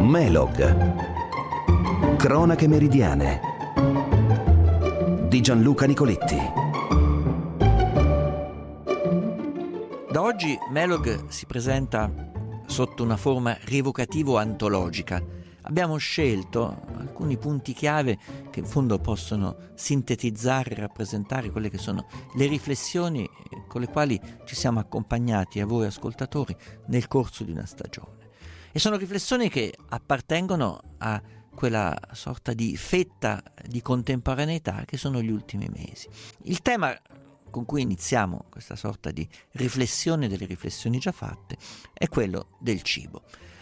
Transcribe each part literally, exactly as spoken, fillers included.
Melog. Cronache meridiane di Gianluca Nicoletti. Da oggi Melog si presenta sotto una forma rievocativo-antologica. Abbiamo scelto alcuni punti chiave che in fondo possono sintetizzare e rappresentare quelle che sono le riflessioni con le quali ci siamo accompagnati a voi ascoltatori nel corso di una stagione. E sono riflessioni che appartengono a quella sorta di fetta di contemporaneità che sono gli ultimi mesi. Il tema con cui iniziamo questa sorta di riflessione delle riflessioni già fatte è quello del cibo.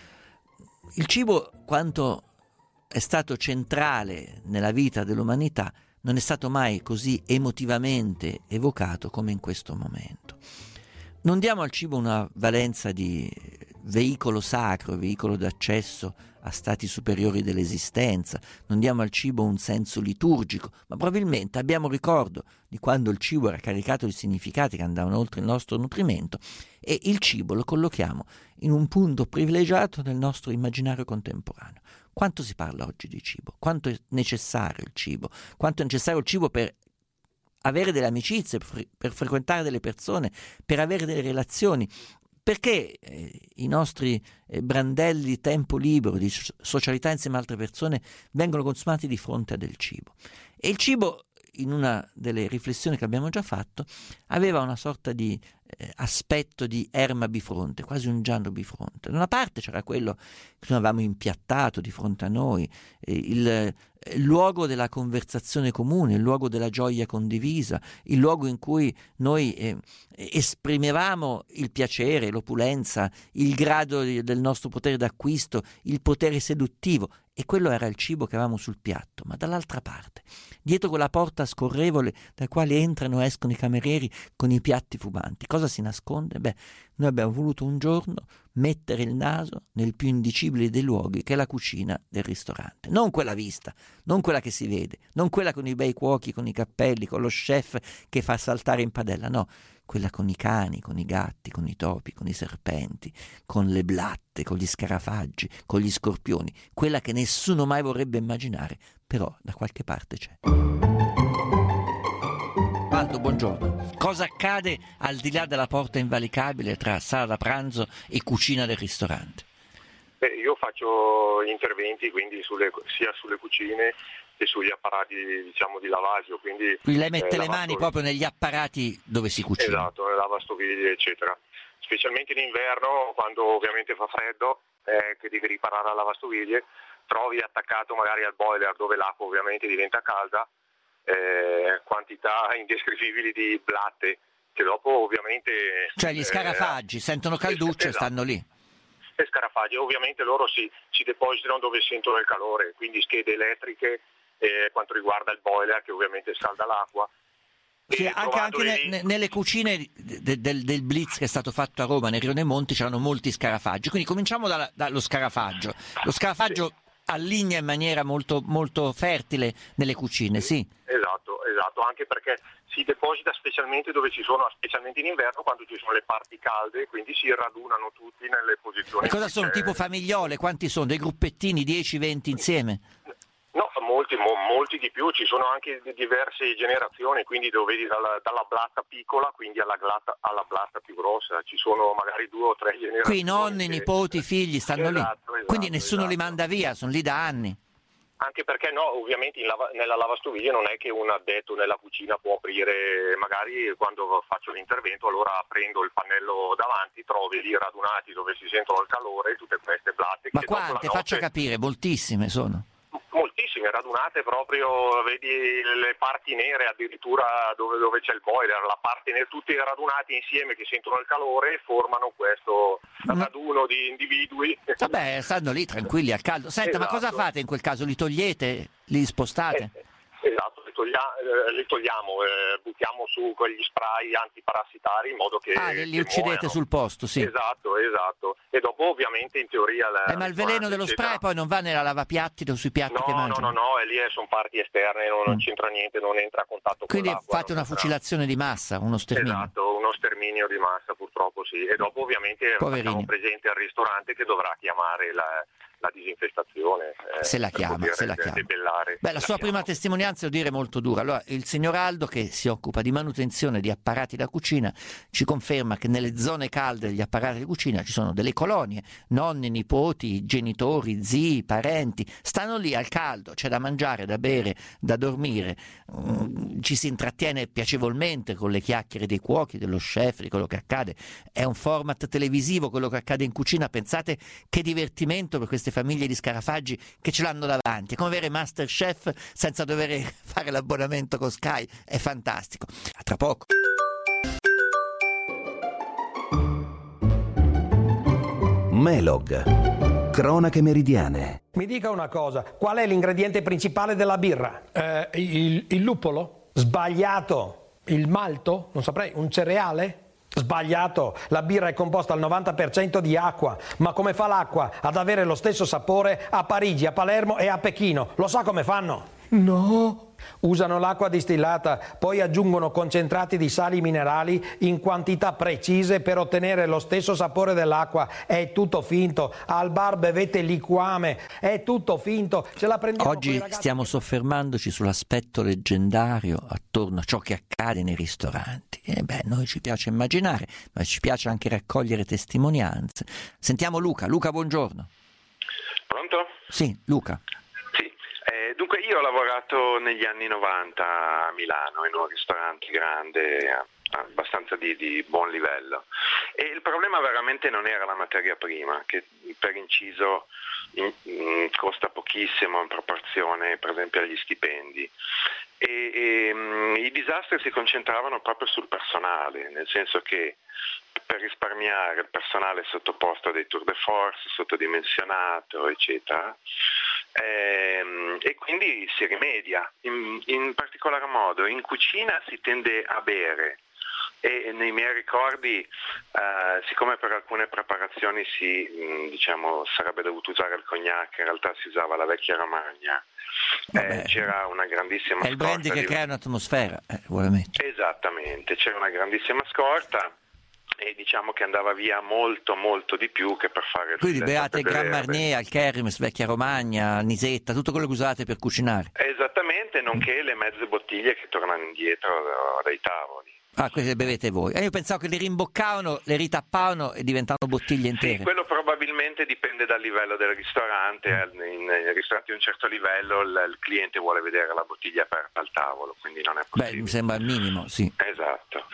Il cibo, quanto è stato centrale nella vita dell'umanità, non è stato mai così emotivamente evocato come in questo momento. Non diamo al cibo una valenza di veicolo sacro, veicolo d'accesso a stati superiori dell'esistenza, non diamo al cibo un senso liturgico, ma probabilmente abbiamo ricordo di quando il cibo era caricato di significati che andavano oltre il nostro nutrimento e il cibo lo collochiamo in un punto privilegiato del nostro immaginario contemporaneo. Quanto si parla oggi di cibo? Quanto è necessario il cibo? Quanto è necessario il cibo per avere delle amicizie, per, per frequentare delle persone, per avere delle relazioni? Perché eh, i nostri eh, brandelli di tempo libero, di socialità insieme a altre persone, vengono consumati di fronte a del cibo. E il cibo, in una delle riflessioni che abbiamo già fatto, aveva una sorta di eh, aspetto di erma bifronte, quasi un giallo bifronte. Da una parte c'era quello che noi avevamo impiattato di fronte a noi, eh, il, il luogo della conversazione comune, il luogo della gioia condivisa, il luogo in cui noi eh, esprimevamo il piacere, l'opulenza, il grado di, del nostro potere d'acquisto, il potere seduttivo. E quello era il cibo che avevamo sul piatto. Ma dall'altra parte, dietro quella porta scorrevole da quale entrano e escono i camerieri con i piatti fumanti, cosa si nasconde? Beh, noi abbiamo voluto un giorno mettere il naso nel più indicibile dei luoghi, che è la cucina del ristorante. Non quella vista, non quella che si vede, non quella con i bei cuochi, con i cappelli, con lo chef che fa saltare in padella, no, quella con i cani, con i gatti, con i topi, con i serpenti, con le blatte, con gli scarafaggi, con gli scorpioni, quella che nessuno mai vorrebbe immaginare, però da qualche parte c'è. Aldo, buongiorno. Cosa accade al di là della porta invalicabile tra sala da pranzo e cucina del ristorante? Beh, io faccio interventi quindi sulle, sia sulle cucine che sugli apparati, diciamo, di lavaggio. Quindi, quindi lei mette eh, le mani proprio negli apparati dove si cucina? Esatto, lavastoviglie eccetera. Specialmente in inverno, quando ovviamente fa freddo, eh, che devi riparare la lavastoviglie, trovi attaccato magari al boiler dove l'acqua ovviamente diventa calda, eh, quantità indescrivibili di blatte che dopo ovviamente... Cioè gli scarafaggi eh, sentono calduccio, esatto, e stanno lì. E scarafaggi, ovviamente loro si, si depositano dove sentono il calore, quindi schede elettriche eh, quanto riguarda il boiler che ovviamente scalda l'acqua. Sì, anche, anche ne, nelle cucine de, de, del Blitz che è stato fatto a Roma, nel Rio dei Monti, c'erano molti scarafaggi, quindi cominciamo da, dallo scarafaggio. Lo scarafaggio sì. alligna in maniera molto, molto fertile nelle cucine, sì. Esatto, esatto, anche perché si deposita specialmente dove ci sono, specialmente in inverno, quando ci sono le parti calde, quindi si radunano tutti nelle posizioni. E cosa sono? Tipo famigliole? Quanti sono? Dei gruppettini, dieci venti insieme? No, molti, mo, molti di più, ci sono anche diverse generazioni, quindi lo vedi dalla, dalla blatta piccola, quindi alla, glatta, alla blatta più grossa, ci sono magari due o tre generazioni. Qui nonni, che... nipoti, figli stanno esatto, lì, esatto, quindi nessuno esatto. li manda via, sono lì da anni. Anche perché no, ovviamente in lava, nella lavastoviglie non è che un addetto nella cucina può aprire, magari quando faccio l'intervento allora prendo il pannello davanti, trovi lì radunati dove si sentono il calore tutte queste blatte. Ma che quante? notte, faccia capire, moltissime sono. Moltissime, radunate proprio, vedi le parti nere addirittura dove, dove c'è il boiler, la parte nera, tutti radunati insieme che sentono il calore e formano questo raduno di individui. Vabbè, stanno lì tranquilli al caldo. Senta, esatto. Ma cosa fate in quel caso? Li togliete? Li spostate? Eh, esatto, li, toglia- eh, li togliamo, eh, buttiamo su quegli spray antiparassitari in modo che... Ah, li, li uccidete muoiano. Sul posto, sì. Esatto, esatto. E dopo ovviamente in teoria... La, eh, ma il veleno dello eccetera. spray poi non va nella lavapiatti o sui piatti no, che mangiano? No, no, no, e lì sono parti esterne, non, non mm. c'entra niente, non entra a contatto Quindi con l'acqua. Quindi fate una fucilazione di massa, uno sterminio. Esatto, uno sterminio di massa purtroppo sì. E dopo ovviamente Poverini. facciamo presente al ristorante che dovrà chiamare la, la disinfestazione. Eh, se la chiama, dire, se la chiama. Debellare, Beh, la sua chiama. prima testimonianza, devo dire, molto dura. Allora, il signor Aldo, che si occupa di manutenzione di apparati da cucina, ci conferma che nelle zone calde degli apparati di cucina ci sono delle colonie, nonni, nipoti, genitori, zii, parenti, stanno lì al caldo, c'è da mangiare, da bere, da dormire, mm, ci si intrattiene piacevolmente con le chiacchiere dei cuochi, dello chef, di quello che accade. È un format televisivo quello che accade in cucina. Pensate che divertimento per queste famiglie di scarafaggi che ce l'hanno davanti. È come avere Masterchef senza dover fare l'abbonamento con Sky. È fantastico. A tra poco. Melog, cronache meridiane. Mi dica una cosa, qual è l'ingrediente principale della birra? Eh, il, il luppolo? Sbagliato. Il malto? Non saprei, un cereale? Sbagliato, la birra è composta al novanta per cento di acqua, ma come fa l'acqua ad avere lo stesso sapore a Parigi, a Palermo e a Pechino? Lo sa come fanno? No. Usano l'acqua distillata, poi aggiungono concentrati di sali minerali in quantità precise per ottenere lo stesso sapore dell'acqua. È tutto finto, al bar bevete liquame, è tutto finto. Ce la prendiamo. Oggi stiamo che... soffermandoci sull'aspetto leggendario attorno a ciò che accade nei ristoranti. E beh, noi ci piace immaginare, ma ci piace anche raccogliere testimonianze. Sentiamo Luca. Luca, buongiorno. Pronto? Sì, Luca. Dunque io ho lavorato negli anni novanta a Milano in un ristorante grande, abbastanza di, di buon livello, e il problema veramente non era la materia prima, che per inciso in, in, costa pochissimo in proporzione per esempio agli stipendi, e, e um, i disastri si concentravano proprio sul personale, nel senso che per risparmiare il personale è sottoposto a dei tour de force, sottodimensionato, eccetera. Ehm, e quindi si rimedia, in, in particolar modo in cucina si tende a bere, e nei miei ricordi, eh, siccome per alcune preparazioni si, mh, diciamo, sarebbe dovuto usare il cognac, in realtà si usava la vecchia Romagna, eh, c'era una grandissima scorta. È il brandy che di... crea un'atmosfera, eh, ovviamente. Esattamente, c'era una grandissima scorta. E diciamo che andava via molto molto di più che per fare. Quindi beate Grand Marnier, al Kermes, Vecchia Romagna, Nisetta, tutto quello che usate per cucinare. Esattamente, nonché le mezze bottiglie che tornano indietro dai tavoli. Ah, queste bevete voi. E io pensavo che le rimboccavano, le ritappavano e diventavano bottiglie intere. Sì, quello probabilmente dipende dal livello del ristorante. In ristoranti di un certo livello il, il cliente vuole vedere la bottiglia aperta al tavolo, quindi non è possibile. Beh, mi sembra il minimo, sì. Esatto.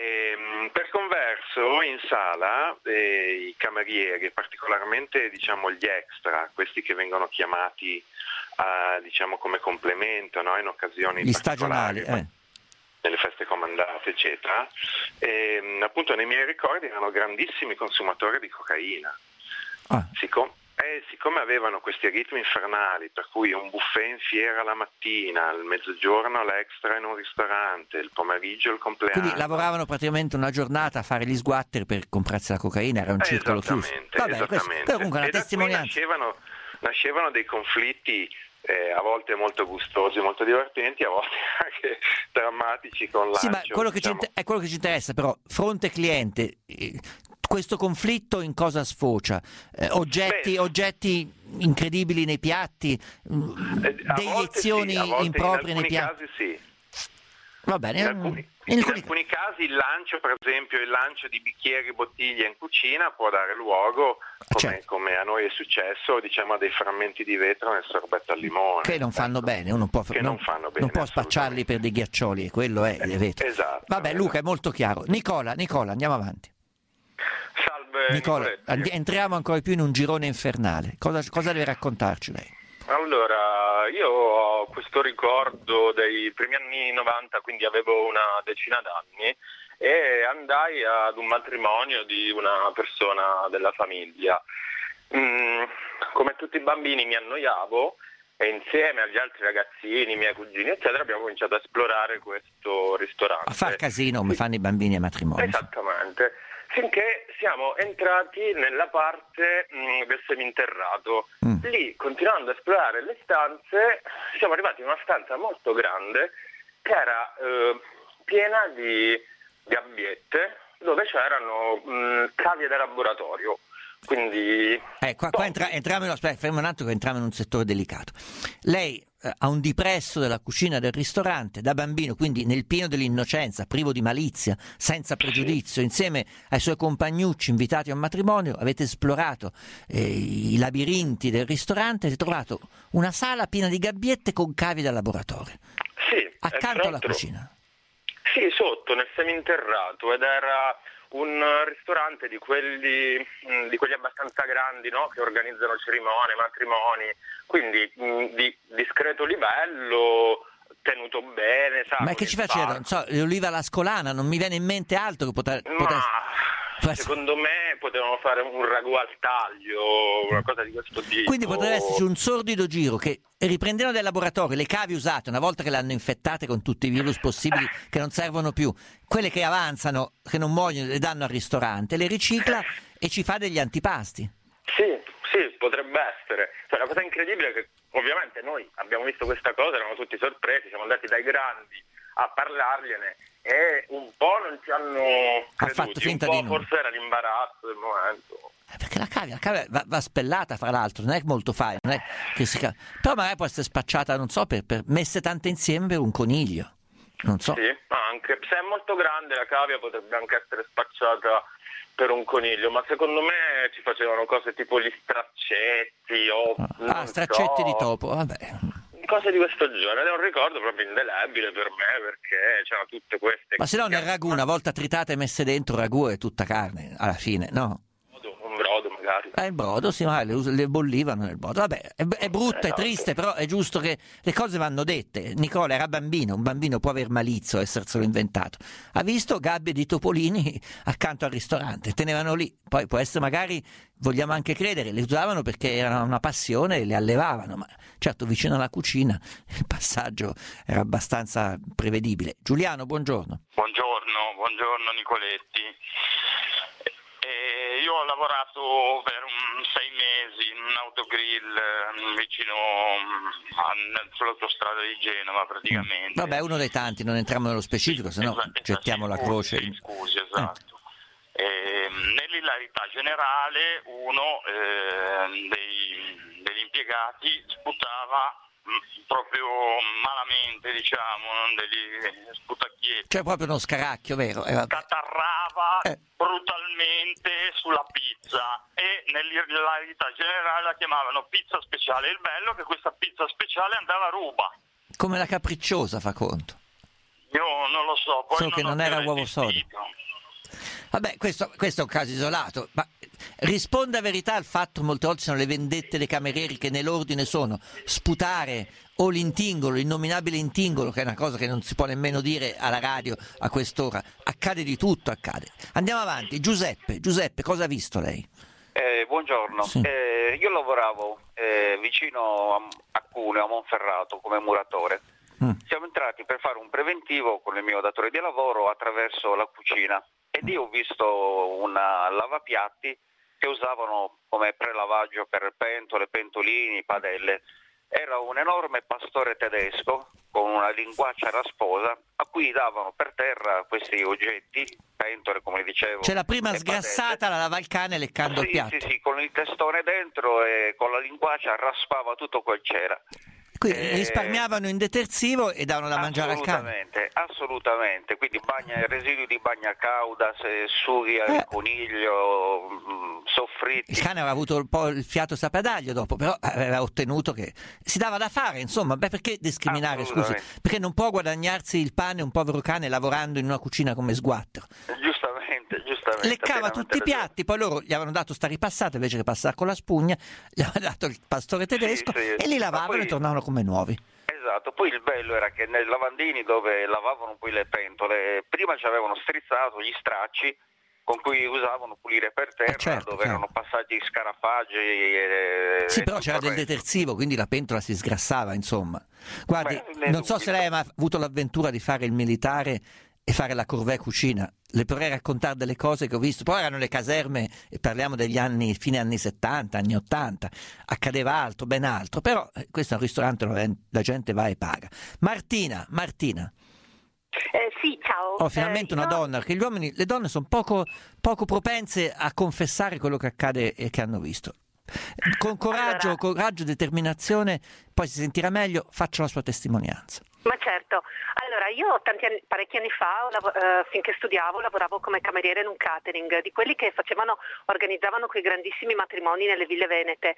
E, per converso, in sala eh, i camerieri, particolarmente diciamo gli extra, questi che vengono chiamati uh, diciamo come complemento, no? In occasioni gli stagionali, eh. nelle feste comandate, eccetera, e, appunto nei miei ricordi erano grandissimi consumatori di cocaina. Ah. Siccome, eh, siccome avevano questi ritmi infernali, per cui un buffet in fiera la mattina, il mezzogiorno l'extra in un ristorante, il pomeriggio il compleanno. Quindi lavoravano praticamente una giornata a fare gli sguatter per comprarsi la cocaina, era un circolo chiuso. Vabbè, esattamente. Questo, però comunque una e testimonianza. Da qui nascevano, nascevano dei conflitti Eh, a volte molto gustosi, molto divertenti, a volte anche drammatici con lancio. Sì, ma quello che diciamo. ci, è quello che ci interessa, però, fronte cliente, eh, questo conflitto in cosa sfocia? Eh, oggetti, Beh, oggetti incredibili nei piatti, eh, deiezioni sì, improprie nei piatti? piatti? In alcuni casi sì. Va bene. In alcuni, in in alcuni... alcuni casi il lancio, per esempio il lancio di bicchieri, bottiglie in cucina può dare luogo, come, certo. come a noi è successo, diciamo, a dei frammenti di vetro nel sorbetto al limone. Che non fanno ecco. bene, uno può, che non, non fanno bene, non può spacciarli per dei ghiaccioli, e quello è il vetro. Esatto. Vabbè, esatto. Luca, è molto chiaro. Nicola, Nicola, andiamo avanti. Salve Nicola, and- entriamo ancora più in un girone infernale. Cosa, cosa deve raccontarci lei? Allora, io ho questo ricordo dei primi anni novanta, quindi avevo una decina d'anni, e andai ad un matrimonio di una persona della famiglia. Mm, come tutti i bambini mi annoiavo e insieme agli altri ragazzini, miei cugini, eccetera, abbiamo cominciato a esplorare questo ristorante. A far casino come fanno i bambini ai matrimoni. Esattamente. Finché siamo entrati nella parte mh, del seminterrato. Mm. Lì, continuando a esplorare le stanze, siamo arrivati in una stanza molto grande che era eh, piena di gabbiette dove c'erano mh, cavie da laboratorio. Quindi eh, qua, qua entra, entriamo in, aspetta, fermo un attimo che entriamo in un settore delicato. Lei eh, ha un dipresso della cucina del ristorante da bambino, quindi nel pieno dell'innocenza, privo di malizia, senza pregiudizio, insieme ai suoi compagnucci invitati a un matrimonio, avete esplorato eh, i labirinti del ristorante e avete trovato una sala piena di gabbiette con cavi da laboratorio. Sì, accanto alla cucina. Sì, sotto nel seminterrato, ed era un ristorante di quelli mh, di quelli abbastanza grandi, no? Che organizzano cerimonie, matrimoni, quindi mh, di discreto livello, tenuto bene. Sa, ma che ci faceva? Non so, l'oliva alla scolana, non mi viene in mente altro che poter... Ma poter... secondo me potevano fare un ragù al taglio, una cosa di questo tipo. Quindi potrebbe esserci un sordido giro che riprendendo dai laboratori le cavi usate una volta che le hanno infettate con tutti i virus possibili che non servono più, quelle che avanzano, che non muoiono, le danno al ristorante, le ricicla e ci fa degli antipasti. Sì, sì, potrebbe essere. Cioè, la cosa incredibile è che ovviamente noi abbiamo visto questa cosa, eravamo tutti sorpresi, siamo andati dai grandi a parlargliene e un po' non ci hanno creduti, ha fatto finta un po' di nulla. Forse era l'imbarazzo del momento. Eh, perché la cavia, la cavia va, va spellata, fra l'altro, non è molto fine, non è che si ca... però magari può essere spacciata, non so, per, per messe tante insieme per un coniglio, non so. Sì, anche se è molto grande la cavia potrebbe anche essere spacciata per un coniglio, ma secondo me ci facevano cose tipo gli straccetti o ah, straccetti so, di topo, vabbè. Cose di questo genere, è un ricordo proprio indelebile per me perché c'erano tutte queste. Ma se no nel ragù, una volta tritate e messe dentro, il ragù è tutta carne, alla fine, no? Un brodo magari. Eh, il brodo, sì, ma le, le bollivano nel brodo. Vabbè, è, è brutto, è triste, però è giusto che le cose vanno dette. Nicola era bambino, un bambino può aver malizio, esserselo inventato. Ha visto gabbie di topolini accanto al ristorante, tenevano lì. Poi può essere magari, vogliamo anche credere, le usavano perché era una passione e le allevavano, ma certo vicino alla cucina il passaggio era abbastanza prevedibile. Giuliano, buongiorno. Buongiorno, buongiorno Nicoletti. E io ho lavorato per un sei mesi in un autogrill vicino a, sull'autostrada di Genova praticamente. Vabbè, uno dei tanti, non entriamo nello specifico, se no esatto, gettiamo sì, la croce. Scusi, scusi esatto. Eh. E, nell'ilarità generale uno eh, dei, degli impiegati sputava proprio malamente, diciamo, degli sputacchietti. Cioè proprio uno scaracchio, vero? Eh, Catarrava eh. brutalmente sulla pizza e nell'ilarità generale la chiamavano pizza speciale. Il bello è che questa pizza speciale andava a ruba. Come la capricciosa, fa conto. Io non lo so, poi solo non che non era uovo sodo. Vabbè, questo, questo è un caso isolato, ma risponde a verità al fatto molte volte sono le vendette dei camerieri che nell'ordine sono sputare o l'intingolo, l'innominabile intingolo, che è una cosa che non si può nemmeno dire alla radio a quest'ora. Accade di tutto, accade. Andiamo avanti. Giuseppe, Giuseppe, cosa ha visto lei? Eh, buongiorno, sì. eh, io lavoravo eh, vicino a, a Cuneo, a Monferrato, come muratore. Mm. Siamo entrati per fare un preventivo con il mio datore di lavoro attraverso la cucina ed io ho visto una lavapiatti che usavano come prelavaggio per pentole, pentolini, padelle. Era un enorme pastore tedesco con una linguaccia rasposa a cui davano per terra questi oggetti, pentole come dicevo. C'è la prima e sgrassata, padelle. la lava il cane leccando sì, il piatto. Sì, sì, con il testone dentro e con la linguaccia raspava tutto quel c'era. Quindi eh, risparmiavano in detersivo e davano da mangiare al cane. Assolutamente, assolutamente. Quindi bagna, residui di bagna cauda, sughi al eh. coniglio, mh, soffritti. Il cane aveva avuto un po' il fiato sapadaglio dopo, però aveva ottenuto che si dava da fare, insomma. Beh, perché discriminare, scusi? Perché non può guadagnarsi il pane un povero cane lavorando in una cucina come sguattero. Giustamente, giustamente. Leccava tutti i piatti, poi loro gli avevano dato sta ripassata invece che passare con la spugna, gli avevano dato il pastore tedesco sì, sì. e li lavavano poi, e tornavano come nuovi. Esatto, poi il bello era che nei lavandini dove lavavano poi le pentole, prima ci avevano strizzato gli stracci con cui usavano pulire per terra, eh certo, dove certo. erano passati scarafaggi e, sì, e però c'era del detersivo, quindi la pentola si sgrassava, insomma. Guardi, Beh, non so se lei ha mai avuto l'avventura di fare il militare e fare la corvée cucina. Le potrei raccontare delle cose che ho visto. Poi erano le caserme, e parliamo degli anni, fine anni settanta, anni ottanta. Accadeva altro, ben altro. Però eh, questo è un ristorante dove la gente va e paga. Martina, Martina. Eh, sì, ciao. Oh, finalmente eh, una io... donna, perché gli uomini, le donne sono poco, poco propense a confessare quello che accade e che hanno visto. Con coraggio, allora... coraggio, determinazione, poi si sentirà meglio, faccia la sua testimonianza. Ma certo, allora io tanti anni, parecchi anni fa, lav- eh, finché studiavo, lavoravo come cameriere in un catering, di quelli che facevano, organizzavano quei grandissimi matrimoni nelle ville venete,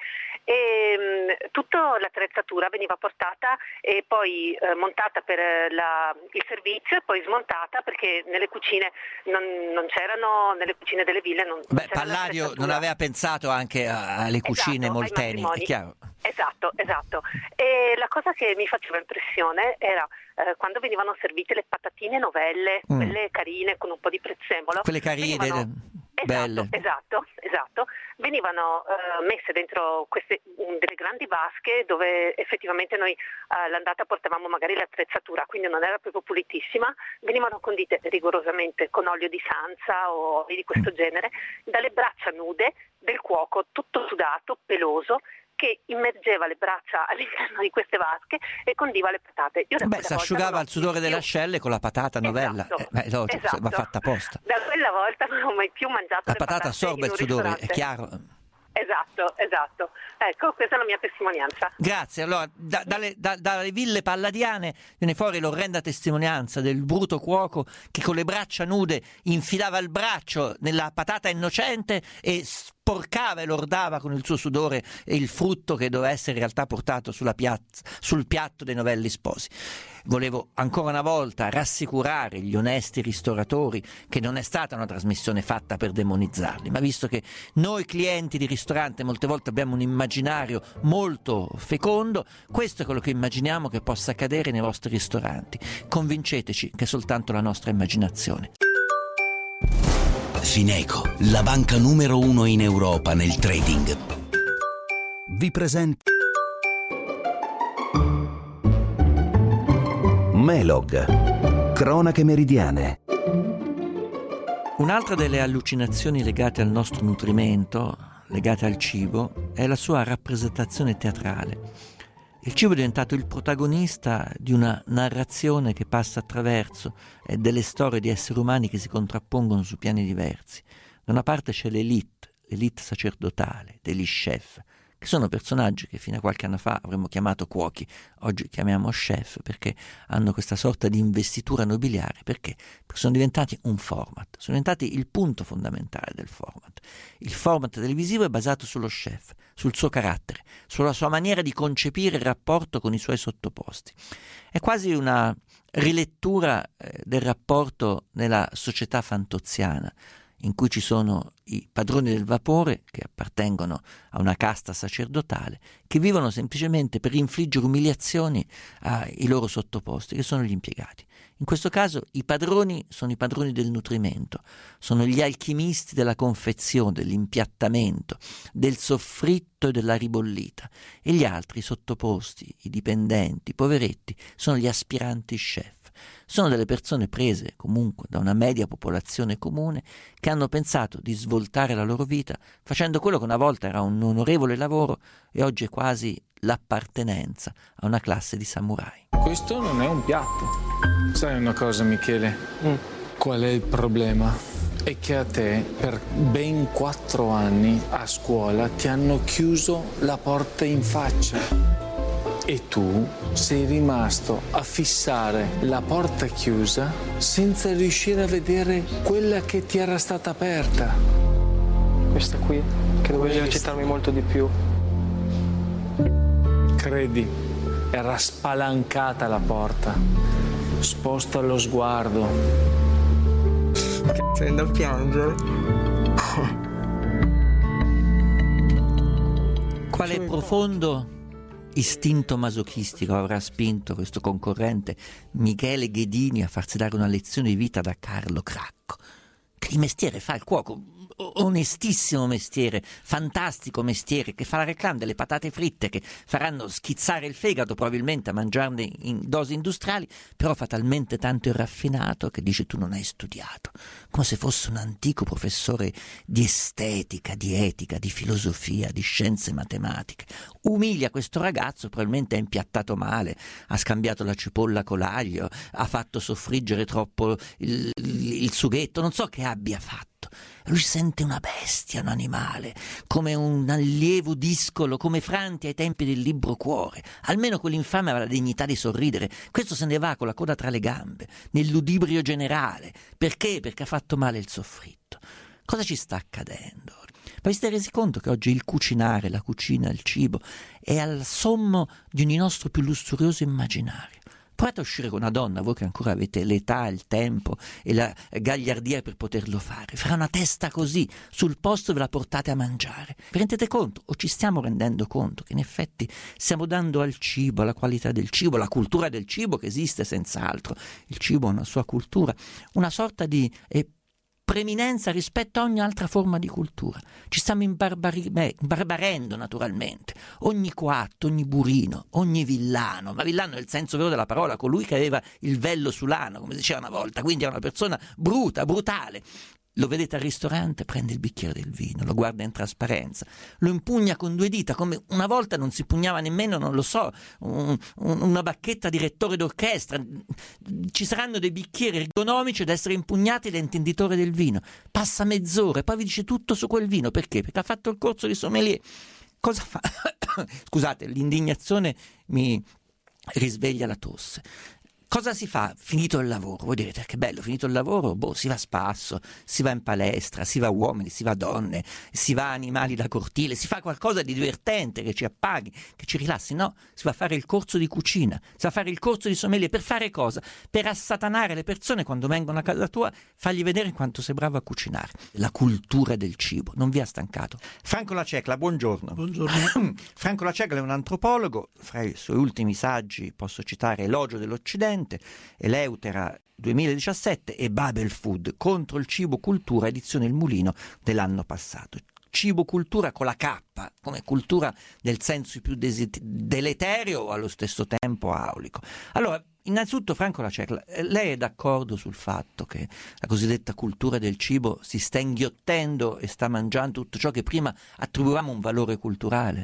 e mh, tutta l'attrezzatura veniva portata e poi eh, montata per la, il servizio e poi smontata, perché nelle cucine non, non c'erano, nelle cucine delle ville non, non Beh, Palladio non aveva pensato anche alle cucine esatto, molteni, è chiaro. Esatto, esatto. E la cosa che mi faceva impressione era eh, quando venivano servite le patatine novelle, mm. quelle carine con un po' di prezzemolo. Quelle carine, venivano... belle. Esatto, esatto, esatto. Venivano eh, messe dentro queste delle grandi vasche dove effettivamente noi eh, all'andata portavamo magari l'attrezzatura, quindi non era proprio pulitissima. Venivano condite rigorosamente con olio di sanza o oli di questo genere, dalle braccia nude del cuoco, tutto sudato, peloso, che immergeva le braccia all'interno di queste vasche e condiva le patate. Io Beh, si asciugava il sudore delle ascelle con la patata novella, esatto, eh, beh, logico, esatto. va fatta apposta. Da quella volta non ho mai più mangiato la le patata patate assorbe il sudore, ristorante. è chiaro. Esatto, esatto. Ecco, questa è la mia testimonianza. Grazie. Allora, da, dalle, da, dalle ville palladiane viene fuori l'orrenda testimonianza del bruto cuoco che con le braccia nude infilava il braccio nella patata innocente e sporcava e lordava con il suo sudore il frutto che doveva essere in realtà portato sulla piazza, sul piatto dei novelli sposi. Volevo ancora una volta rassicurare gli onesti ristoratori che non è stata una trasmissione fatta per demonizzarli, ma visto che noi clienti di ristorante molte volte abbiamo un immaginario molto fecondo, questo è quello che immaginiamo che possa accadere nei vostri ristoranti. Convinceteci che è soltanto la nostra immaginazione. Fineco, la banca numero uno in Europa nel trading, vi presenta Melog, cronache meridiane. Un'altra delle allucinazioni legate al nostro nutrimento, legate al cibo, è la sua rappresentazione teatrale. Il cibo è diventato il protagonista di una narrazione che passa attraverso eh, delle storie di esseri umani che si contrappongono su piani diversi. Da una parte c'è l'elite, l'elite sacerdotale, degli chef, che sono personaggi che fino a qualche anno fa avremmo chiamato cuochi, oggi chiamiamo chef perché hanno questa sorta di investitura nobiliare, perché? Perché sono diventati un format, sono diventati il punto fondamentale del format. Il format televisivo è basato sullo chef, sul suo carattere, sulla sua maniera di concepire il rapporto con i suoi sottoposti. È quasi una rilettura eh, del rapporto nella società fantoziana, in cui ci sono i padroni del vapore che appartengono a una casta sacerdotale, che vivono semplicemente per infliggere umiliazioni ai loro sottoposti, che sono gli impiegati. In questo caso i padroni sono i padroni del nutrimento, sono gli alchimisti della confezione, dell'impiattamento, del soffritto e della ribollita, e gli altri sottoposti, i dipendenti, i poveretti, sono gli aspiranti chef. Sono delle persone prese comunque da una media popolazione comune che hanno pensato di svoltare la loro vita facendo quello che una volta era un onorevole lavoro e oggi è quasi l'appartenenza a una classe di samurai. Questo non è un piatto. Sai una cosa, Michele? Mm. Qual è il problema? È che a te per ben quattro anni a scuola ti hanno chiuso la porta in faccia. E tu sei rimasto a fissare la porta chiusa senza riuscire a vedere quella che ti era stata aperta. Questa qui, che dovevi esercitarmi molto di più. Credi, era spalancata la porta. Sposta lo sguardo. Che sei da piangere. Quale profondo istinto masochistico avrà spinto questo concorrente Michele Ghedini a farsi dare una lezione di vita da Carlo Cracco, che di mestiere fa il cuoco, onestissimo mestiere, fantastico mestiere, che fa la reclame delle patate fritte che faranno schizzare il fegato probabilmente a mangiarne in dosi industriali, però fa talmente tanto il raffinato che dice tu non hai studiato, come se fosse un antico professore di estetica, di etica, di filosofia, di scienze matematiche. Umilia questo ragazzo, probabilmente ha impiattato male, ha scambiato la cipolla con l'aglio, ha fatto soffriggere troppo il, il, il sughetto, non so che abbia fatto. Lui sente una bestia, un animale, come un allievo discolo, come Franti ai tempi del libro Cuore. Almeno quell'infame aveva la dignità di sorridere. Questo se ne va con la coda tra le gambe, nel ludibrio generale. Perché? Perché ha fatto male il soffritto. Cosa ci sta accadendo? Ma vi siete resi conto che oggi il cucinare, la cucina, il cibo è al sommo di ogni nostro più lussurioso immaginario? Provate a uscire con una donna, voi che ancora avete l'età, il tempo e la gagliardia per poterlo fare. Farà una testa così, sul posto ve la portate a mangiare. Vi rendete conto, o ci stiamo rendendo conto, che in effetti stiamo dando al cibo, alla qualità del cibo, alla cultura del cibo che esiste senz'altro. Il cibo ha una sua cultura, una sorta di eh, preminenza rispetto a ogni altra forma di cultura. Ci stiamo imbarbari- beh, imbarbarendo naturalmente. Ogni coatto, ogni burino, ogni villano, ma villano nel senso vero della parola, colui che aveva il vello sulano, come si diceva una volta, quindi era una persona bruta, brutale. Lo vedete al ristorante, prende il bicchiere del vino, lo guarda in trasparenza, lo impugna con due dita, come una volta non si pugnava nemmeno, non lo so, un, un, una bacchetta di rettore d'orchestra. Ci saranno dei bicchieri ergonomici ad essere impugnati da intenditore del vino. Passa mezz'ora e poi vi dice tutto su quel vino. Perché? Perché ha fatto il corso di sommelier. Cosa fa? Scusate, l'indignazione mi risveglia la tosse. Cosa si fa finito il lavoro? Voi direte che bello, finito il lavoro, boh, si va a spasso, si va in palestra, si va uomini, si va donne, si va animali da cortile, si fa qualcosa di divertente che ci appaghi, che ci rilassi. No, si va a fare il corso di cucina, si va a fare il corso di sommelier. Per fare cosa? Per assatanare le persone quando vengono a casa tua, fargli vedere quanto sei bravo a cucinare. La cultura del cibo non vi ha stancato. Franco Lacecla, buongiorno. Buongiorno. Franco Lacecla è un antropologo, fra i suoi ultimi saggi posso citare Elogio dell'Occidente, Eleutera duemiladiciassette e Babel Food, contro il cibo cultura, edizione Il Mulino dell'anno passato. Cibo cultura con la K, come cultura nel senso più desit- deleterio o allo stesso tempo aulico. Allora, innanzitutto Franco Lacecla, lei è d'accordo sul fatto che la cosiddetta cultura del cibo si sta inghiottendo e sta mangiando tutto ciò che prima attribuivamo un valore culturale?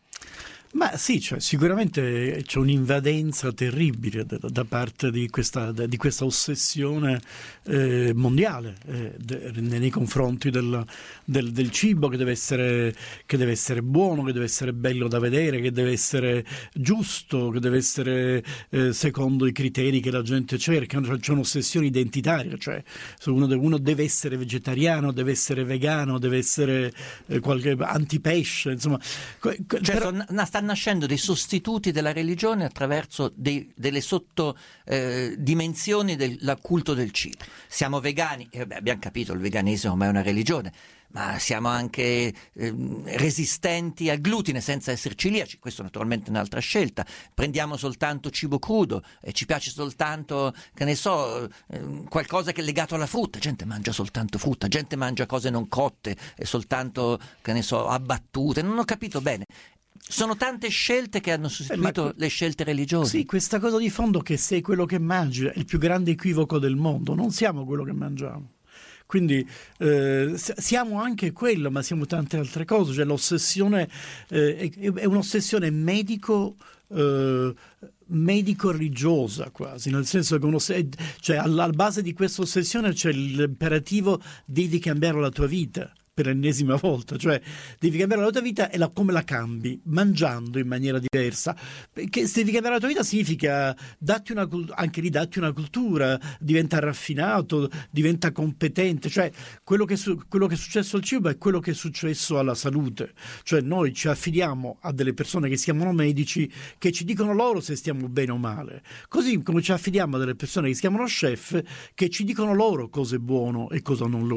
Ma sì, cioè, sicuramente c'è un'invadenza terribile da, da parte di questa, di questa ossessione eh, mondiale eh, de, nei confronti del, del, del cibo, che deve essere, che deve essere buono, che deve essere bello da vedere, che deve essere giusto, che deve essere eh, secondo i criteri che la gente cerca. C'è un'ossessione identitaria, cioè uno, uno deve essere vegetariano, deve essere vegano, deve essere eh, qualche antipesce, insomma. Cioè, però, sta nascendo dei sostituti della religione attraverso dei, delle sottodimensioni eh, del culto del cibo. Siamo vegani, e eh, abbiamo capito, il veganesimo non è una religione, ma siamo anche eh, resistenti al glutine senza essere celiaci. Questo naturalmente è un'altra scelta. Prendiamo soltanto cibo crudo e ci piace soltanto, che ne so, eh, qualcosa che è legato alla frutta. Gente mangia soltanto frutta, gente mangia cose non cotte e soltanto, che ne so, abbattute. Non ho capito bene. Sono tante scelte che hanno sostituito eh, le scelte religiose. Sì, questa cosa di fondo che sei quello che mangi è il più grande equivoco del mondo. Non siamo quello che mangiamo. Quindi eh, siamo anche quello, ma siamo tante altre cose. Cioè l'ossessione eh, è, è un'ossessione medico eh, medico-religiosa quasi, nel senso che uno, cioè alla base di questa ossessione c'è l'imperativo: devi cambiare la tua vita per l'ennesima volta, cioè devi cambiare la tua vita e la, come la cambi? Mangiando in maniera diversa. Perché se devi cambiare la tua vita significa datti una, anche lì datti una cultura, diventa raffinato, diventa competente, cioè quello che, quello che è successo al cibo è quello che è successo alla salute, cioè noi ci affidiamo a delle persone che si chiamano medici, che ci dicono loro se stiamo bene o male, così come ci affidiamo a delle persone che si chiamano chef, che ci dicono loro cosa è buono e cosa non lo è.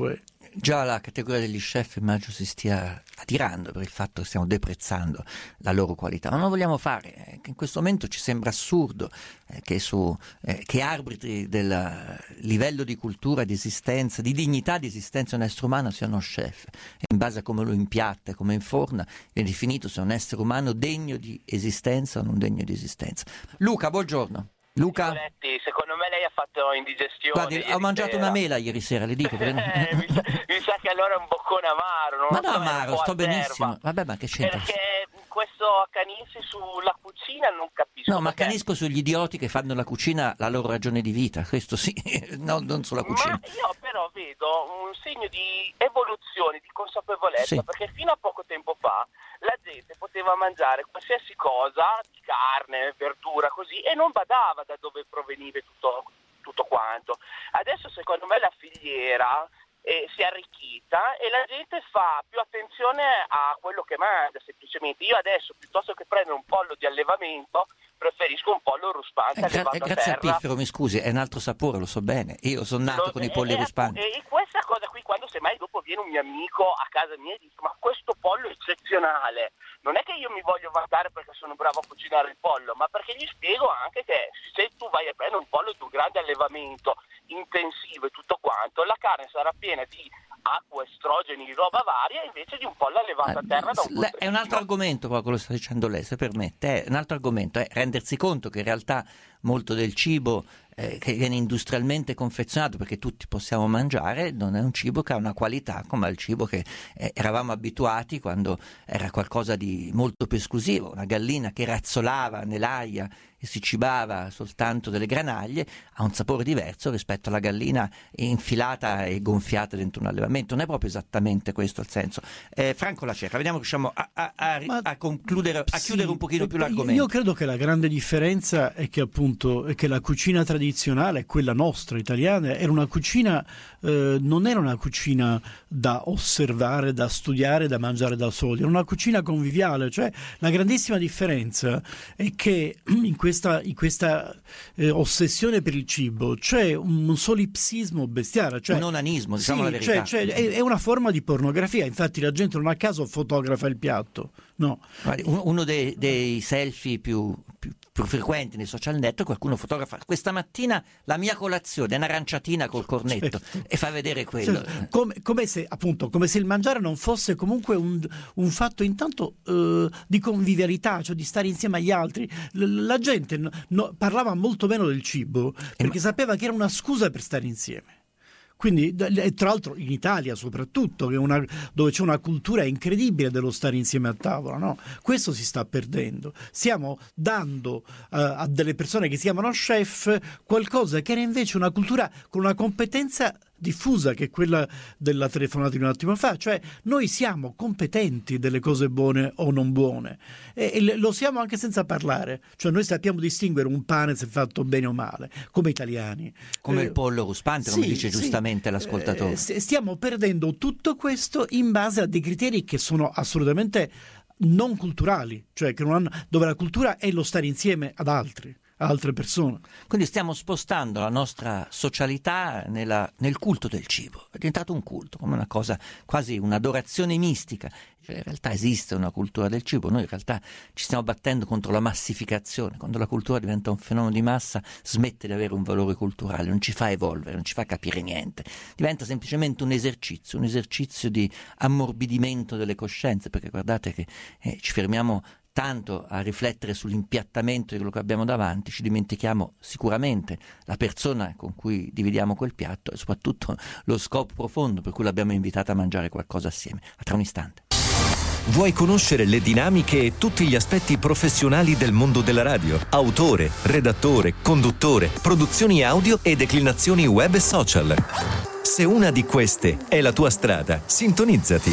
già la categoria degli chef immagino si stia adirando per il fatto che stiamo deprezzando la loro qualità, ma non lo vogliamo fare, eh, che in questo momento ci sembra assurdo eh, che, su, eh, che arbitri del livello di cultura, di esistenza, di dignità di esistenza di un essere umano siano chef, e in base a come lo impiatta, come inforna, viene definito se è un essere umano degno di esistenza o non degno di esistenza. Luca, buongiorno. Luca? Secondo me lei ha fatto indigestione. Guardi, ho mangiato sera. una mela ieri sera, le dico. eh, mi, sa, mi sa che allora è un boccone amaro. Non ma so, no, amaro, sto benissimo. Vabbè, ma che c'entra? Perché questo accanirsi sulla cucina non capisco. No, ma perché... accanisco sugli idioti che fanno la cucina la loro ragione di vita, questo sì, no, non sulla cucina. Ma io però vedo un segno di evoluzione, di consapevolezza, sì. Perché fino a poco tempo fa la gente poteva mangiare qualsiasi cosa, di carne, verdura, così, e non badava da dove proveniva tutto, tutto quanto. Adesso secondo me la filiera eh, si è arricchita e la gente fa più attenzione a quello che mangia, semplicemente. Io adesso, piuttosto che prendere un pollo di allevamento, preferisco un pollo ruspante È, gra- allevato è a grazie terra. al piffero, mi scusi, è un altro sapore, lo so bene. Io sono nato Lo- con i e- polli e- ruspanti. E questa cosa qui, quando semmai dopo viene un mio amico a casa mia e dice ma questo pollo è eccezionale, non è che io mi voglio vantare perché sono bravo a cucinare il pollo, ma perché gli spiego anche che se tu vai a prendere un pollo di un grande allevamento intensivo e tutto quanto, la carne sarà piena di acqua, estrogeni, roba varia, invece di un pollo allevato a terra da un Le- È un altro argomento, però, quello che sta dicendo lei, se permette. È un altro argomento, è rendersi conto che in realtà molto del cibo eh, che viene industrialmente confezionato perché tutti possiamo mangiare non è un cibo che ha una qualità come il cibo che eh, eravamo abituati quando era qualcosa di molto più esclusivo, una gallina che razzolava nell'aia e si cibava soltanto delle granaglie ha un sapore diverso rispetto alla gallina infilata e gonfiata dentro un allevamento. Non è proprio esattamente questo il senso. eh, Franco Lacerra, vediamo che riusciamo a, a, a, Ma, a concludere, a sì, chiudere un pochino più l'argomento. Io credo che la grande differenza è che appunto è che la cucina tradizionale, quella nostra italiana, era una cucina eh, non era una cucina da osservare, da studiare, da mangiare da soli, era una cucina conviviale. Cioè la grandissima differenza è che in questa, in questa eh, ossessione per il cibo c'è un, un solipsismo bestiale, cioè, un onanismo, diciamo sì, la verità. cioè, cioè, è, è una forma di pornografia. Infatti la gente non a caso fotografa il piatto. No. Guardi, uno dei, dei selfie più, più, più frequenti nei social network, qualcuno fotografa questa mattina la mia colazione, è un'aranciatina col cornetto, certo. E fa vedere quello. Cioè, come, come se appunto come se il mangiare non fosse comunque un, un fatto intanto eh, di convivialità, cioè di stare insieme agli altri. L- la gente no, no, parlava molto meno del cibo perché ma... sapeva che era una scusa per stare insieme. Quindi, e tra l'altro in Italia soprattutto, che è una, dove c'è una cultura incredibile dello stare insieme a tavola, no? Questo si sta perdendo. Stiamo dando uh, a delle persone che si chiamano chef qualcosa che era invece una cultura con una competenza diffusa, che è quella della telefonata di un attimo fa. Cioè noi siamo competenti delle cose buone o non buone e, e lo siamo anche senza parlare. Cioè noi sappiamo distinguere un pane se fatto bene o male, come italiani, come eh, il pollo ruspante, come sì, dice giustamente sì. l'ascoltatore. Eh, stiamo perdendo tutto questo in base a dei criteri che sono assolutamente non culturali, cioè che non hanno, dove la cultura è lo stare insieme ad altri, altre persone. Quindi stiamo spostando la nostra socialità nella, nel culto del cibo. È diventato un culto, come una cosa, quasi un'adorazione mistica. Cioè, in realtà esiste una cultura del cibo, noi in realtà ci stiamo battendo contro la massificazione. Quando la cultura diventa un fenomeno di massa smette di avere un valore culturale, non ci fa evolvere, non ci fa capire niente. Diventa semplicemente un esercizio, un esercizio di ammorbidimento delle coscienze, perché guardate che eh, ci fermiamo tanto a riflettere sull'impiattamento di quello che abbiamo davanti, ci dimentichiamo sicuramente la persona con cui dividiamo quel piatto e soprattutto lo scopo profondo per cui l'abbiamo invitata a mangiare qualcosa assieme. A tra un istante. Vuoi conoscere le dinamiche e tutti gli aspetti professionali del mondo della radio? Autore, redattore, conduttore, produzioni audio e declinazioni web e social. Se una di queste è la tua strada, sintonizzati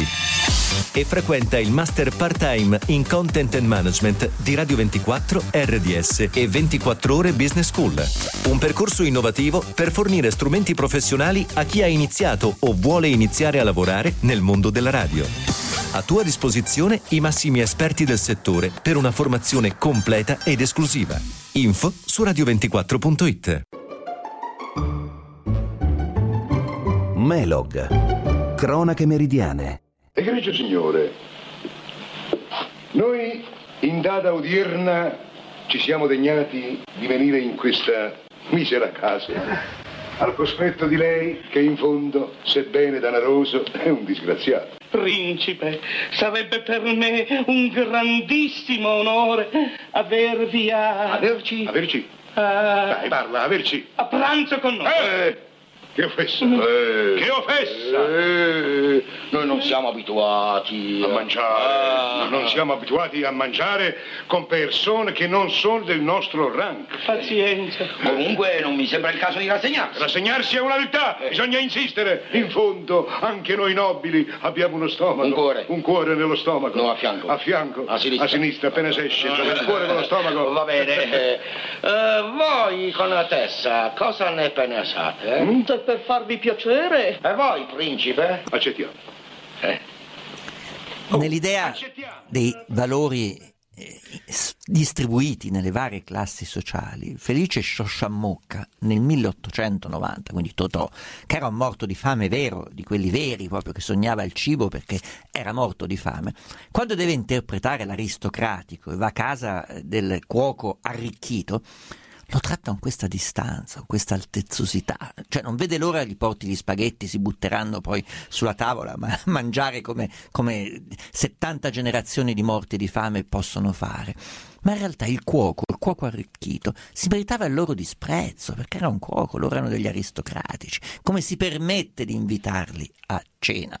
e frequenta il Master Part-Time in Content and Management di Radio ventiquattro, R D S e ventiquattro Ore Business School. Un percorso innovativo per fornire strumenti professionali a chi ha iniziato o vuole iniziare a lavorare nel mondo della radio. A tua disposizione i massimi esperti del settore per una formazione completa ed esclusiva. Info su radio ventiquattro punto it. Melog. Cronache meridiane. Egregio signore, noi in data odierna ci siamo degnati di venire in questa misera casa al cospetto di lei che in fondo, sebbene danaroso, è un disgraziato. Principe, sarebbe per me un grandissimo onore avervi a... Averci? Averci? A... Dai, parla, averci. A pranzo con noi. Eh, che offesa. Eh, Che offesa. Eh, noi non siamo abituati a mangiare. Ah. Non siamo abituati a mangiare con persone che non sono del nostro rango. Pazienza. Comunque non mi sembra il caso di rassegnarsi. Rassegnarsi è una verità, eh. bisogna insistere. In fondo anche noi nobili abbiamo uno stomaco. Un cuore. Un cuore nello stomaco. No, a fianco. A fianco. A sinistra. A sinistra, appena si esce. Cioè, il cuore con lo stomaco. Va bene. Eh, eh, voi con la testa cosa ne pensate? Eh? Mm, per farvi piacere. E voi, principe? Accettiamo. Eh. Nell'idea dei valori eh, distribuiti nelle varie classi sociali, Felice Sciosciammocca nel milleottocentonovanta, quindi Totò, che era un morto di fame vero, di quelli veri proprio, che sognava il cibo perché era morto di fame, quando deve interpretare l'aristocratico e va a casa del cuoco arricchito, lo tratta con questa distanza, con questa altezzosità, cioè non vede l'ora che gli porti gli spaghetti, si butteranno poi sulla tavola a mangiare come, come settanta generazioni di morti di fame possono fare. Ma in realtà il cuoco, il cuoco arricchito, si meritava il loro disprezzo, perché era un cuoco, loro erano degli aristocratici. Come si permette di invitarli a cena?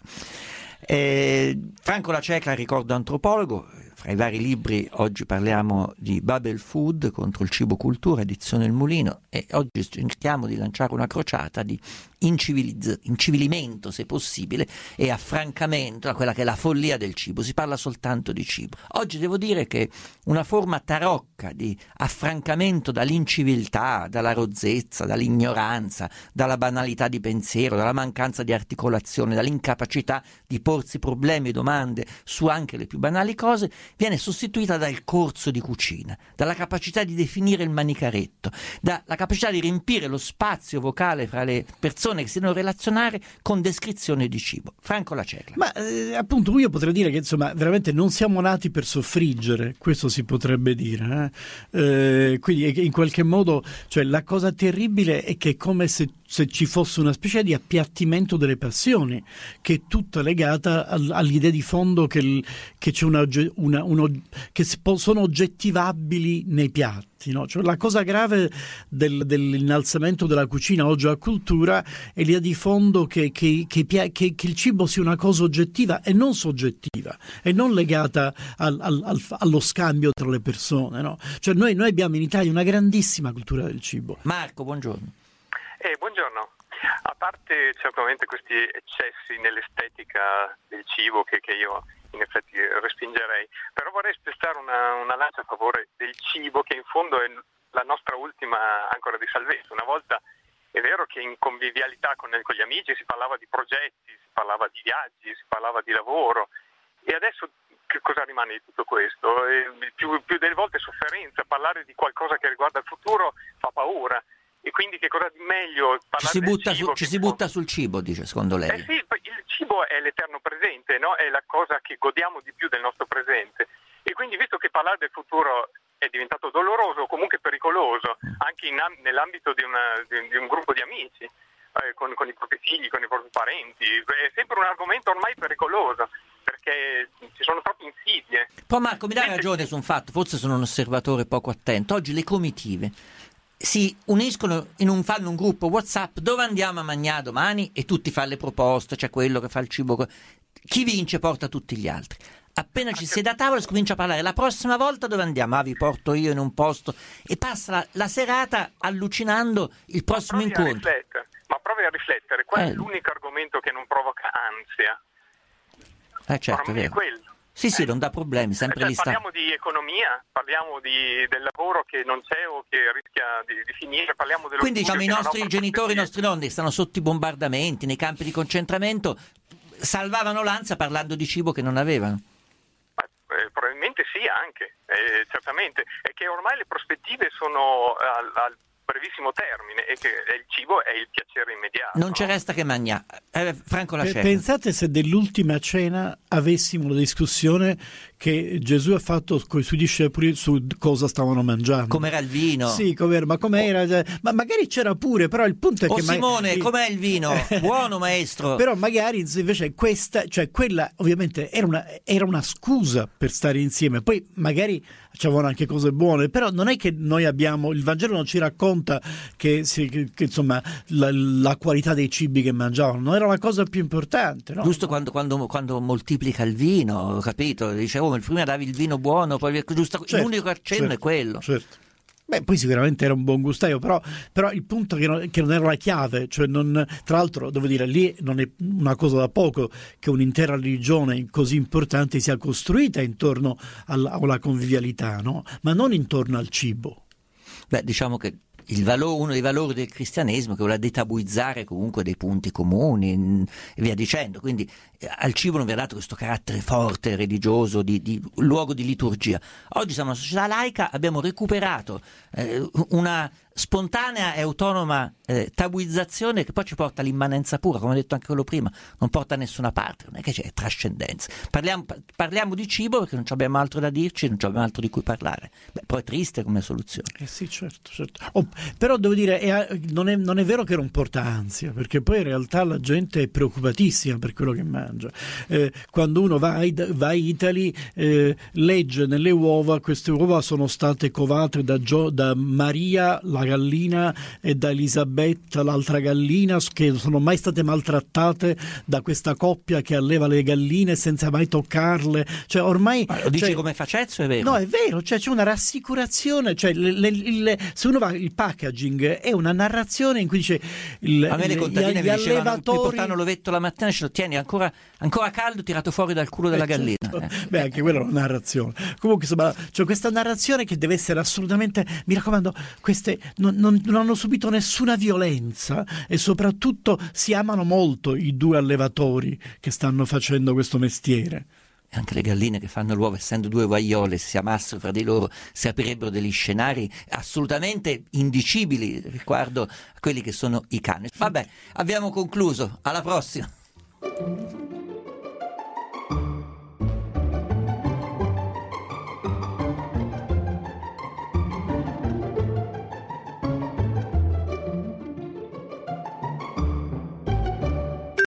Eh, Franco La Cecla, ricordo antropologo, fra i vari libri oggi parliamo di Babel Food contro il cibo cultura, edizione Il Mulino, e oggi cerchiamo di lanciare una crociata di incivilizz- incivilimento, se possibile, e affrancamento a quella che è la follia del cibo. Si parla soltanto di cibo. Oggi devo dire che una forma tarocca di affrancamento dall'inciviltà, dalla rozzezza, dall'ignoranza, dalla banalità di pensiero, dalla mancanza di articolazione, dall'incapacità di porsi problemi e domande su anche le più banali cose, viene sostituita dal corso di cucina, dalla capacità di definire il manicaretto, dalla capacità di riempire lo spazio vocale fra le persone che si devono relazionare con descrizione di cibo. Franco La Cecla. Ma eh, appunto io potrei dire che insomma veramente non siamo nati per soffriggere, questo si potrebbe dire, eh? Eh, quindi in qualche modo, cioè, la cosa terribile è che è come se se ci fosse una specie di appiattimento delle passioni, che è tutta legata al, all'idea di fondo che, il, che c'è una, una uno, che sono oggettivabili nei piatti, no? Cioè, la cosa grave del, dell'innalzamento della cucina oggi alla cultura è l'idea di fondo che, che, che, che, che il cibo sia una cosa oggettiva e non soggettiva, e non legata al, al, al, allo scambio tra le persone, no? Cioè noi, noi abbiamo in Italia una grandissima cultura del cibo. Marco, buongiorno. Eh, buongiorno. A parte certamente questi eccessi nell'estetica del cibo che, che io in effetti respingerei, però vorrei spestare una, una lancia a favore del cibo, che in fondo è la nostra ultima ancora di salvezza. Una volta è vero che in convivialità con, con gli amici si parlava di progetti, si parlava di viaggi, si parlava di lavoro, e adesso che cosa rimane di tutto questo? E più, più delle volte sofferenza. Parlare di qualcosa che riguarda il futuro fa paura. E quindi che cosa di meglio parlare ci si butta, del cibo, su, ci si butta sul cibo, dice, secondo lei? Eh sì, il cibo è l'eterno presente, no? È la cosa che godiamo di più del nostro presente, e quindi visto che parlare del futuro è diventato doloroso o comunque pericoloso anche in, nell'ambito di, una, di, di un gruppo di amici, eh, con, con i propri figli, con i propri parenti, è sempre un argomento ormai pericoloso, perché ci sono troppe insidie. Poi Marco mi dà ragione su un fatto, forse sono un osservatore poco attento. Oggi le comitive si uniscono in un, fanno un gruppo WhatsApp dove andiamo a mangiare domani, e tutti fanno le proposte, c'è quello che fa il cibo, chi vince porta tutti gli altri. Appena ci siede a tavola si comincia a parlare, la prossima volta dove andiamo? Ah, vi porto io in un posto, e passa la, la serata allucinando il prossimo ma incontro. Ma provi a riflettere, qual eh. è l'unico argomento che non provoca ansia? Eh certo, è vero. È quello. Sì, sì, non dà problemi, sempre cioè, lì sta. Parliamo di economia, parliamo di, del lavoro che non c'è o che rischia di, di finire, parliamo dello Quindi diciamo i studio nostri genitori, i nostri nonni stanno sotto i bombardamenti, nei campi di concentramento, salvavano l'ansia parlando di cibo che non avevano. Eh, probabilmente sì, anche, eh, certamente. È che ormai le prospettive sono al, al brevissimo termine, e che il cibo è il piacere immediato. Non ci resta che mangiare. Eh, Franco Lascella. Pensate se dell'ultima cena avessimo la discussione che Gesù ha fatto con i suoi discepoli su cosa stavano mangiando. Com'era il vino? Sì, com'era, ma com'era? Oh. Ma magari c'era pure, però il punto è oh che... Simone, ma... com'è il vino? Buono, maestro. Però magari invece questa, cioè quella ovviamente era una, era una scusa per stare insieme, poi magari c'erano anche cose buone, però non è che noi abbiamo, il Vangelo non ci racconta che, che, che insomma la, la qualità dei cibi che mangiavano, non era la cosa più importante, no? Giusto quando, quando, quando moltiplica il vino, capito? Dicevo, prima davi il vino buono, poi giusto, certo, l'unico accenno certo, è quello. Certo. Beh, poi sicuramente era un buon gustaio, però, però il punto è che non, che non era la chiave, cioè non, tra l'altro devo dire, lì non è una cosa da poco che un'intera religione così importante sia costruita intorno alla, alla convivialità, no? Ma non intorno al cibo. Beh, diciamo che il valore, uno dei valori del cristianesimo è quello di tabuizzare comunque dei punti comuni e via dicendo, quindi eh, al cibo non vi ha dato questo carattere forte, religioso, di, di luogo di liturgia. Oggi siamo una società laica, abbiamo recuperato eh, una spontanea e autonoma eh, tabuizzazione che poi ci porta all'immanenza pura, come ho detto anche quello prima, non porta a nessuna parte, non è che c'è trascendenza. Parliamo, parliamo di cibo perché non abbiamo altro da dirci, non abbiamo altro di cui parlare. Beh, poi è triste come soluzione. Eh sì, certo, certo. Oh, però devo dire, è, non, è, non è vero che non porta ansia, perché poi in realtà la gente è preoccupatissima per quello che mangia. Eh, quando uno va, va a Italy, eh, legge nelle uova, queste uova sono state covate da, Gio, da Maria, la gallina, e da Elisabetta, l'altra gallina, che non sono mai state maltrattate da questa coppia che alleva le galline senza mai toccarle. Cioè ormai... Ma lo dici cioè, come facezzo, è vero? No, è vero, cioè c'è una rassicurazione, cioè le, le, le, se uno va, il packaging è una narrazione in cui dice il, a me le contadine gli, mi gli dicevano, allevatori... mi portavano l'ovetto la mattina e ce lo tieni ancora, ancora caldo, tirato fuori dal culo della eh, gallina. Certo. Eh. Beh, anche quella è una narrazione. Comunque insomma, c'è questa narrazione che deve essere assolutamente, mi raccomando, queste non, non, non hanno subito nessuna violenza e soprattutto si amano molto i due allevatori che stanno facendo questo mestiere. E anche le galline che fanno l'uovo, essendo due vaiole, se si amassero fra di loro, si aprirebbero degli scenari assolutamente indicibili riguardo a quelli che sono i cani. Vabbè, abbiamo concluso, alla prossima.